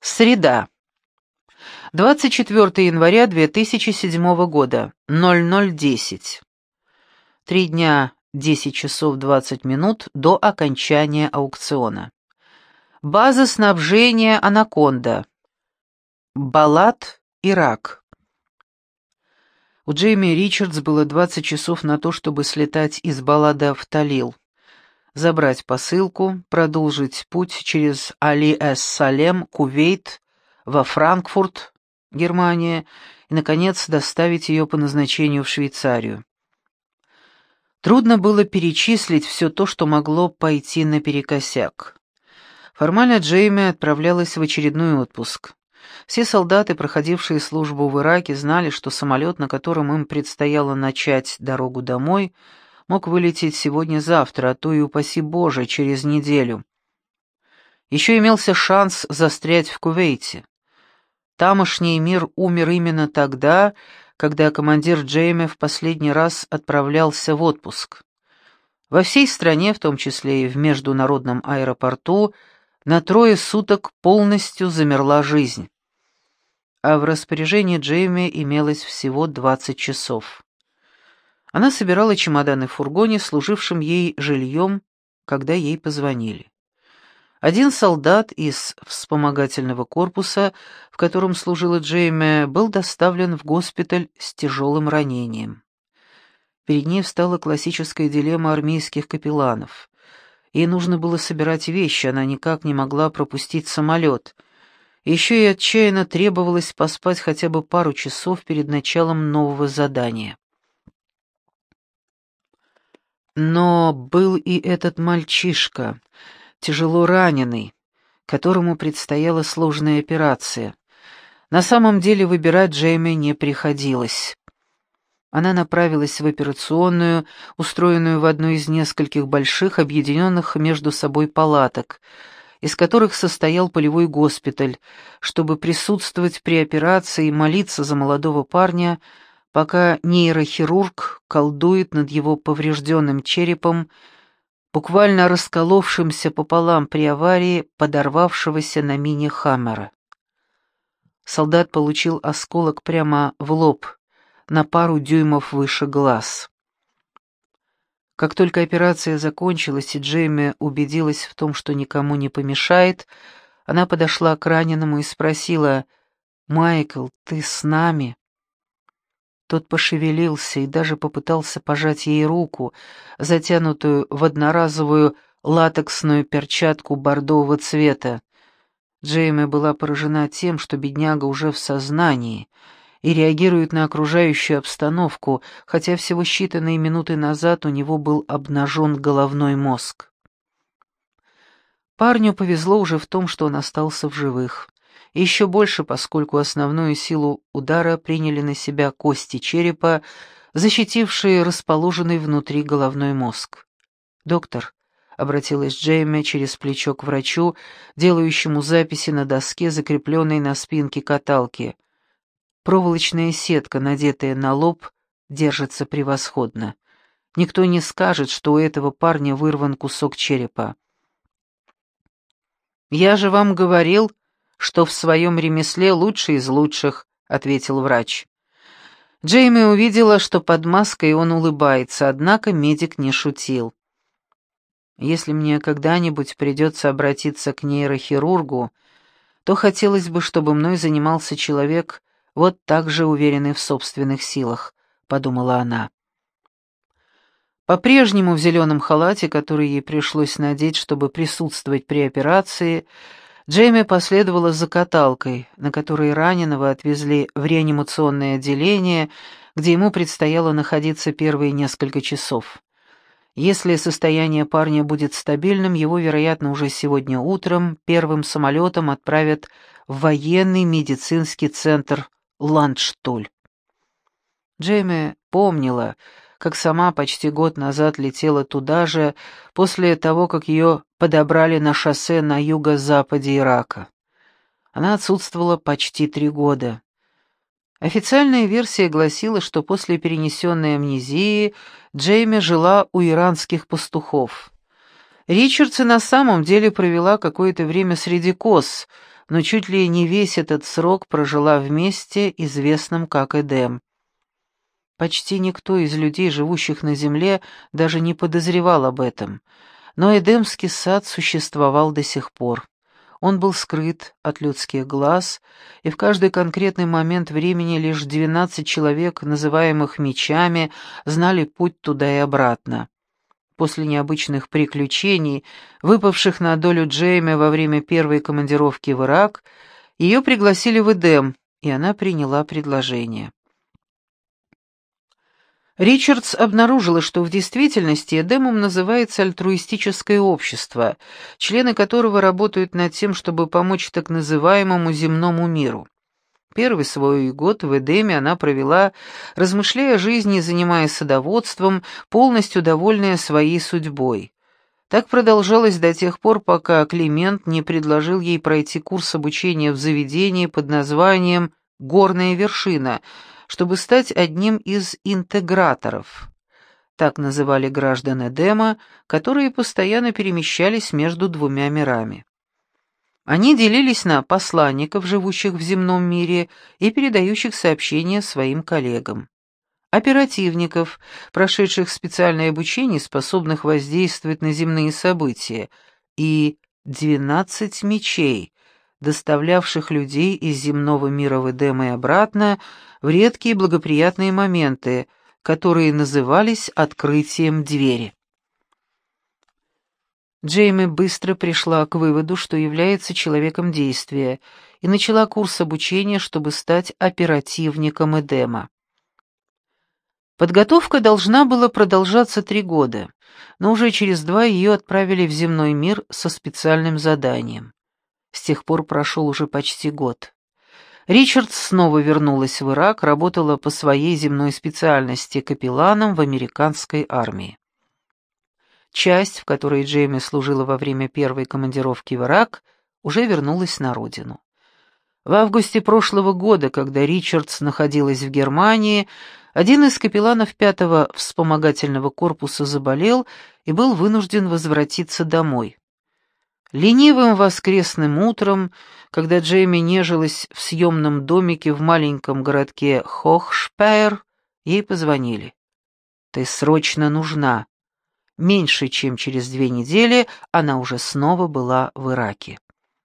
Среда. 24 января 2007 года. 00:10. 3 дня 10 часов 20 минут до окончания аукциона. База снабжения «Анаконда». Балат, Ирак. У Джейми Ричардс было 20 часов на то, чтобы слетать из Балада в Талил, забрать посылку, продолжить путь через Али-эс-Салем, Кувейт, во Франкфурт, Германия, и, наконец, доставить ее по назначению в Швейцарию. Трудно было перечислить все то, что могло пойти наперекосяк. Формально Джейми отправлялась в очередной отпуск. Все солдаты, проходившие службу в Ираке, знали, что самолет, на котором им предстояло начать дорогу домой, мог вылететь сегодня-завтра, а то и, упаси Боже, через неделю. Еще имелся шанс застрять в Кувейте. Тамошний мир умер именно тогда, когда командир Джейми в последний раз отправлялся в отпуск. Во всей стране, в том числе и в международном аэропорту, на 3 суток полностью замерла жизнь. А в распоряжении Джейми имелось всего 20 часов. Она собирала чемоданы в фургоне, служившем ей жильем, когда ей позвонили. Один солдат из вспомогательного корпуса, в котором служила Джейми, был доставлен в госпиталь с тяжелым ранением. Перед ней встала классическая дилемма армейских капелланов. Ей нужно было собирать вещи, она никак не могла пропустить самолет. Еще и отчаянно требовалось поспать хотя бы пару часов перед началом нового задания. Но был и этот мальчишка, тяжело раненый, которому предстояла сложная операция. На самом деле выбирать Джейми не приходилось. Она направилась в операционную, устроенную в одной из нескольких больших, объединенных между собой палаток, из которых состоял полевой госпиталь, чтобы присутствовать при операции и молиться за молодого парня, пока нейрохирург колдует над его поврежденным черепом, буквально расколовшимся пополам при аварии подорвавшегося на мине «Хаммера». Солдат получил осколок прямо в лоб, на пару дюймов выше глаз. Как только операция закончилась и Джейми убедилась в том, что никому не помешает, она подошла к раненому и спросила: «Майкл, ты с нами?» Тот пошевелился и даже попытался пожать ей руку, затянутую в одноразовую латексную перчатку бордового цвета. Джейми была поражена тем, что бедняга уже в сознании и реагирует на окружающую обстановку, хотя всего считанные минуты назад у него был обнажен головной мозг. Парню повезло уже в том, что он остался в живых. И еще больше, поскольку основную силу удара приняли на себя кости черепа, защитившие расположенный внутри головной мозг. «Доктор», — обратилась Джейми через плечо к врачу, делающему записи на доске, закрепленной на спинке каталки. «Проволочная сетка, надетая на лоб, держится превосходно. Никто не скажет, что у этого парня вырван кусок черепа». «Я же вам говорил, что в своем ремесле лучший из лучших», — ответил врач. Джейми увидела, что под маской он улыбается, однако медик не шутил. «Если мне когда-нибудь придется обратиться к нейрохирургу, то хотелось бы, чтобы мной занимался человек, вот так же уверенный в собственных силах», — подумала она. По-прежнему в зеленом халате, который ей пришлось надеть, чтобы присутствовать при операции, Джейми последовала за каталкой, на которой раненого отвезли в реанимационное отделение, где ему предстояло находиться первые несколько часов. Если состояние парня будет стабильным, его, вероятно, уже сегодня утром первым самолетом отправят в военный медицинский центр Ландштуль. Джейми помнила, как сама почти год назад летела туда же, после того, как ее подобрали на шоссе на юго-западе Ирака. Она отсутствовала почти 3 года. Официальная версия гласила, что после перенесенной амнезии Джейми жила у иранских пастухов. Ричардс и на самом деле провела какое-то время среди коз, но чуть ли не весь этот срок прожила в месте, известном как Эдем. Почти никто из людей, живущих на земле, даже не подозревал об этом, но Эдемский сад существовал до сих пор. Он был скрыт от людских глаз, и в каждый конкретный момент времени лишь 12 человек, называемых мечами, знали путь туда и обратно. После необычных приключений, выпавших на долю Джейми во время первой командировки в Ирак, ее пригласили в Эдем, и она приняла предложение. Ричардс обнаружила, что в действительности Эдемом называется альтруистическое общество, члены которого работают над тем, чтобы помочь так называемому земному миру. Первый свой год в Эдеме она провела, размышляя о жизни и занимаясь садоводством, полностью довольная своей судьбой. Так продолжалось до тех пор, пока Климент не предложил ей пройти курс обучения в заведении под названием «Горная вершина», чтобы стать одним из интеграторов. Так называли граждан Эдема, которые постоянно перемещались между двумя мирами. Они делились на посланников, живущих в земном мире и передающих сообщения своим коллегам, оперативников, прошедших специальное обучение, способных воздействовать на земные события, и 12 мечей, доставлявших людей из земного мира в Эдем и обратно в редкие благоприятные моменты, которые назывались открытием двери. Джейми быстро пришла к выводу, что является человеком действия, и начала курс обучения, чтобы стать оперативником Эдема. Подготовка должна была продолжаться 3 года, но уже через 2 ее отправили в земной мир со специальным заданием. С тех пор прошел уже почти год. Ричардс снова вернулась в Ирак, работала по своей земной специальности капелланом в американской армии. Часть, в которой Джейми служила во время первой командировки в Ирак, уже вернулась на родину. В августе прошлого года, когда Ричардс находилась в Германии, один из капелланов 5-го вспомогательного корпуса заболел и был вынужден возвратиться домой. Ленивым воскресным утром, когда Джейми нежилась в съемном домике в маленьком городке Хохшпейр, ей позвонили. «Ты срочно нужна». Меньше чем через 2 недели она уже снова была в Ираке.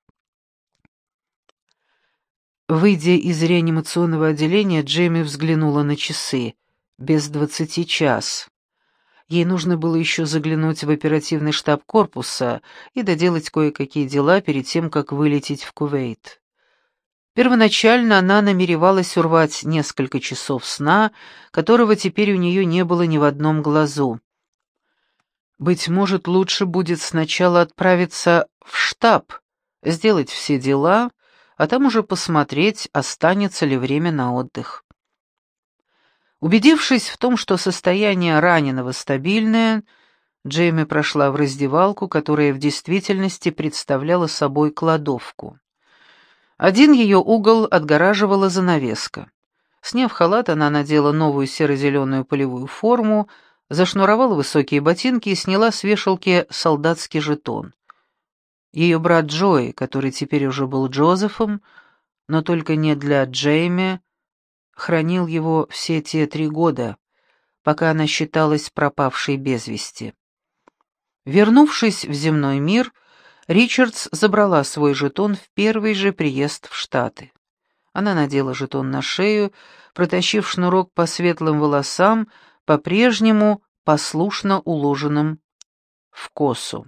Выйдя из реанимационного отделения, Джейми взглянула на часы. Без 20 час. Ей нужно было еще заглянуть в оперативный штаб корпуса и доделать кое-какие дела перед тем, как вылететь в Кувейт. Первоначально она намеревалась урвать несколько часов сна, которого теперь у нее не было ни в одном глазу. Быть может, лучше будет сначала отправиться в штаб, сделать все дела, а там уже посмотреть, останется ли время на отдых. Убедившись в том, что состояние раненого стабильное, Джейми прошла в раздевалку, которая в действительности представляла собой кладовку. Один ее угол отгораживала занавеска. Сняв халат, она надела новую серо-зеленую полевую форму, зашнуровала высокие ботинки и сняла с вешалки солдатский жетон. Ее брат Джои, который теперь уже был Джозефом, но только не для Джейми, хранил его все те 3 года, пока она считалась пропавшей без вести. Вернувшись в земной мир, Ричардс забрала свой жетон в первый же приезд в Штаты. Она надела жетон на шею, протащив шнурок по светлым волосам, по-прежнему послушно уложенным в косу.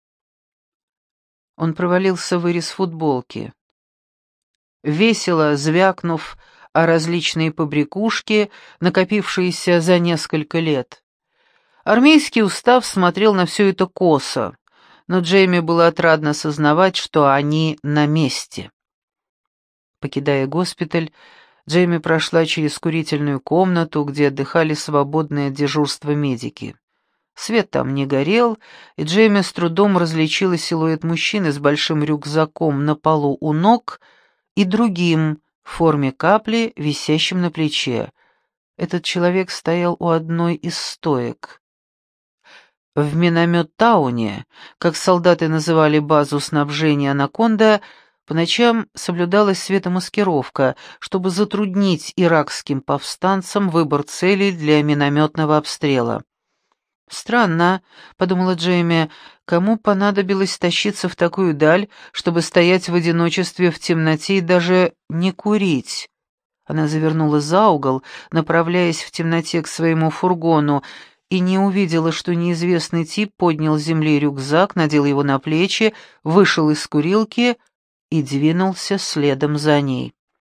Он провалился в вырез футболки. Весело звякнув о различные побрякушки, накопившиеся за несколько лет. Армейский устав смотрел на все это косо, но Джейми было отрадно сознавать, что они на месте. Покидая госпиталь, Джейми прошла через курительную комнату, где отдыхали свободные от дежурства медики. Свет там не горел, и Джейми с трудом различила силуэт мужчины с большим рюкзаком на полу у ног и другим в форме капли, висящим на плече. Этот человек стоял у одной из стоек. В Миномет-тауне, как солдаты называли базу снабжения «Анаконда», По ночам соблюдалась светомаскировка, чтобы затруднить иракским повстанцам выбор целей для минометного обстрела. «Странно», — подумала Джейми, — «кому понадобилось тащиться в такую даль, чтобы стоять в одиночестве в темноте и даже не курить?» Она завернула за угол, направляясь в темноте к своему фургону, и не увидела, что неизвестный тип поднял с земли рюкзак, надел его на плечи, вышел из курилки и двинулся следом за ней.